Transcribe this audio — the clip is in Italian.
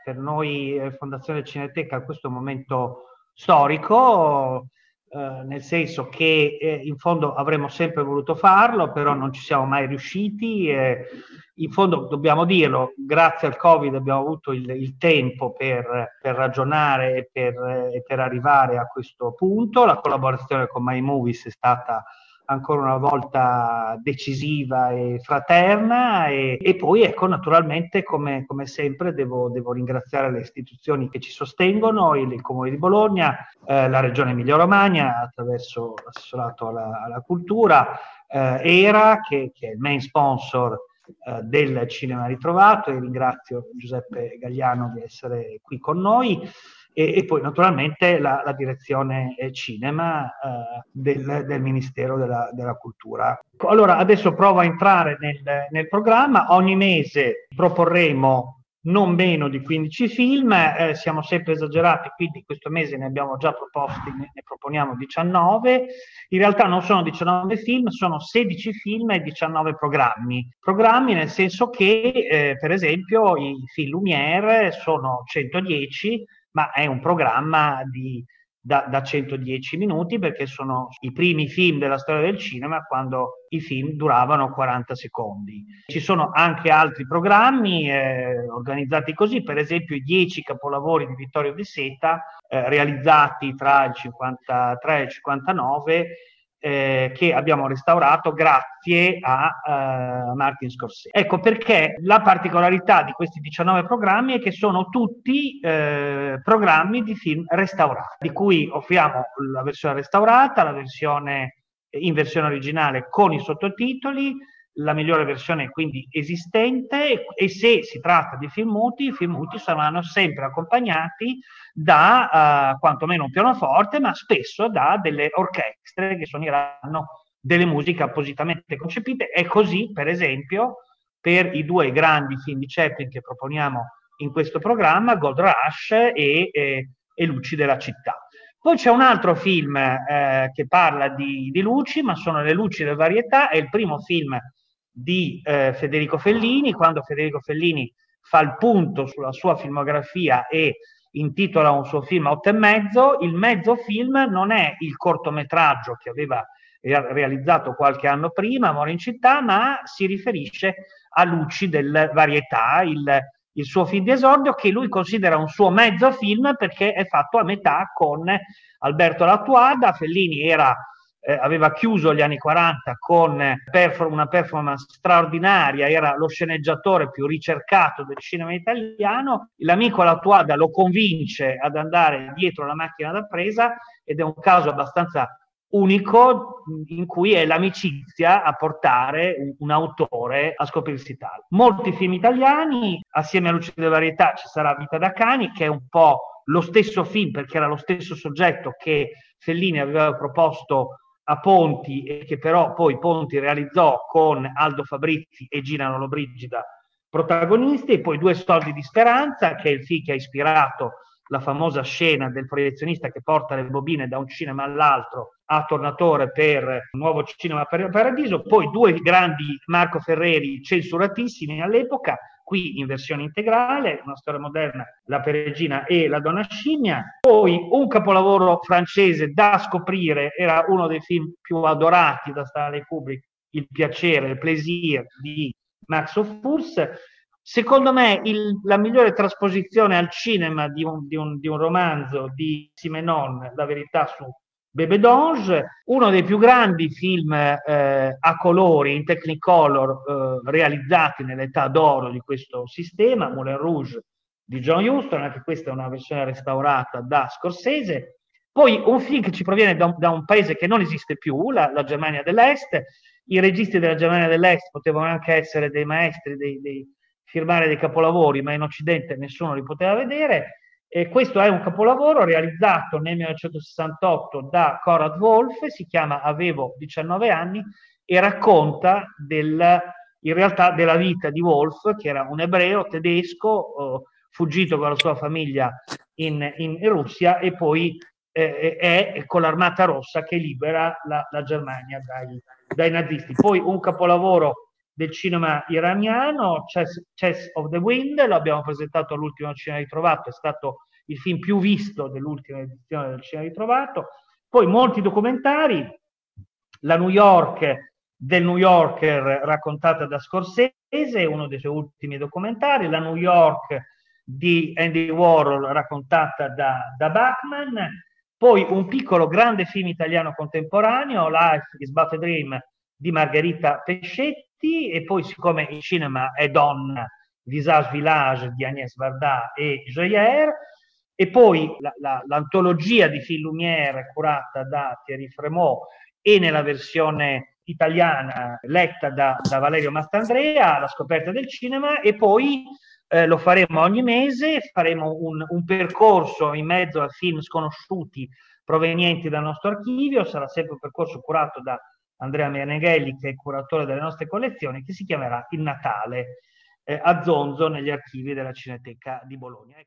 per noi Fondazione Cineteca questo è un momento storico, nel senso che in fondo avremmo sempre voluto farlo, però non ci siamo mai riusciti. In fondo, dobbiamo dirlo, grazie al Covid abbiamo avuto il tempo per ragionare e per arrivare a questo punto. La collaborazione con My Movies è stata ancora una volta decisiva e fraterna, e poi ecco, naturalmente come sempre devo ringraziare le istituzioni che ci sostengono, il Comune di Bologna, la Regione Emilia-Romagna attraverso l'assessorato alla cultura, ERA che è il main sponsor del Cinema Ritrovato, e ringrazio Giuseppe Gagliano di essere qui con noi, e poi naturalmente la direzione cinema del Ministero della Cultura. Allora, adesso provo a entrare nel programma. Ogni mese proporremo non meno di 15 film, siamo sempre esagerati, quindi questo mese ne abbiamo già proposti, ne proponiamo 19. In realtà non sono 19 film, sono 16 film e 19 programmi. Programmi nel senso che, per esempio, i film Lumière sono 110, ma è un programma da 110 minuti, perché sono i primi film della storia del cinema quando i film duravano 40 secondi. Ci sono anche altri programmi organizzati così, per esempio i 10 capolavori di Vittorio De Seta, realizzati tra il 53 e il 59, che abbiamo restaurato grazie a Martin Scorsese. Ecco perché la particolarità di questi 19 programmi è che sono tutti programmi di film restaurati, di cui offriamo la versione restaurata, la versione in versione originale con i sottotitoli, la migliore versione quindi esistente, e se si tratta di film muti, i film muti saranno sempre accompagnati da quantomeno un pianoforte, ma spesso da delle orchestre che suoneranno delle musiche appositamente concepite. E così, per esempio, per i due grandi film di Chaplin che proponiamo in questo programma, Gold Rush e Luci della città. Poi c'è un altro film che parla di luci, ma sono Le luci del varietà, è il primo film di Federico Fellini, quando Federico Fellini fa il punto sulla sua filmografia e intitola un suo film 8,5. Il mezzo film non è il cortometraggio che aveva realizzato qualche anno prima, Amore in città, ma si riferisce a Luci del varietà, il suo film di esordio, che lui considera un suo mezzo film perché è fatto a metà con Alberto Lattuada. Fellini aveva chiuso gli anni 40 con una performance straordinaria, era lo sceneggiatore più ricercato del cinema italiano. L'amico Lattuada lo convince ad andare dietro la macchina da presa, ed è un caso abbastanza unico in cui è l'amicizia a portare un autore a scoprirsi tale. Molti film italiani, assieme a Luci della varietà ci sarà Vita da cani, che è un po' lo stesso film perché era lo stesso soggetto che Fellini aveva proposto a Ponti e che però poi Ponti realizzò con Aldo Fabrizi e Gina Lollobrigida protagonisti. E poi Due soldi di speranza, che è il film che ha ispirato la famosa scena del proiezionista che porta le bobine da un cinema all'altro a Tornatore per Nuovo Cinema Paradiso. Poi due grandi Marco Ferreri censuratissimi all'epoca, qui in versione integrale, Una storia moderna, La Peregina e La donna scimmia. Poi un capolavoro francese da scoprire, era uno dei film più adorati da Stanley Kubrick, Il piacere, il plaisir di Max Ophüls. Secondo me la migliore trasposizione al cinema di un romanzo di Simenon, La verità su Bébé-d'Ange, uno dei più grandi film a colori, in Technicolor, realizzati nell'età d'oro di questo sistema, Moulin Rouge di John Huston, anche questa è una versione restaurata da Scorsese. Poi un film che ci proviene da un paese che non esiste più, la Germania dell'Est. I registi della Germania dell'Est potevano anche essere dei maestri, firmare dei capolavori, ma in Occidente nessuno li poteva vedere. E questo è un capolavoro realizzato nel 1968 da Konrad Wolf, si chiama Avevo 19 anni, e racconta in realtà della vita di Wolf, che era un ebreo tedesco, fuggito con la sua famiglia in Russia, e poi è con l'Armata Rossa che libera la Germania dai nazisti. Poi un capolavoro del cinema iraniano, Chess of the Wind, lo abbiamo presentato all'ultimo Cinema Ritrovato, è stato il film più visto dell'ultima edizione del Cinema Ritrovato. Poi molti documentari, la New York del New Yorker raccontata da Scorsese, uno dei suoi ultimi documentari, la New York di Andy Warhol raccontata da Bachman, poi un piccolo grande film italiano contemporaneo, Life is but a Dream di Margherita Pescetti, e poi siccome il cinema è donna, Visage Village di Agnès Varda e Joyer, e poi l'antologia di film Lumière curata da Thierry Fremont e nella versione italiana letta da Valerio Mastandrea, La scoperta del cinema, e poi lo faremo ogni mese, faremo un percorso in mezzo a film sconosciuti provenienti dal nostro archivio, sarà sempre un percorso curato da Andrea Meneghelli, che è il curatore delle nostre collezioni, che si chiamerà Il Natale a Zonzo negli archivi della Cineteca di Bologna.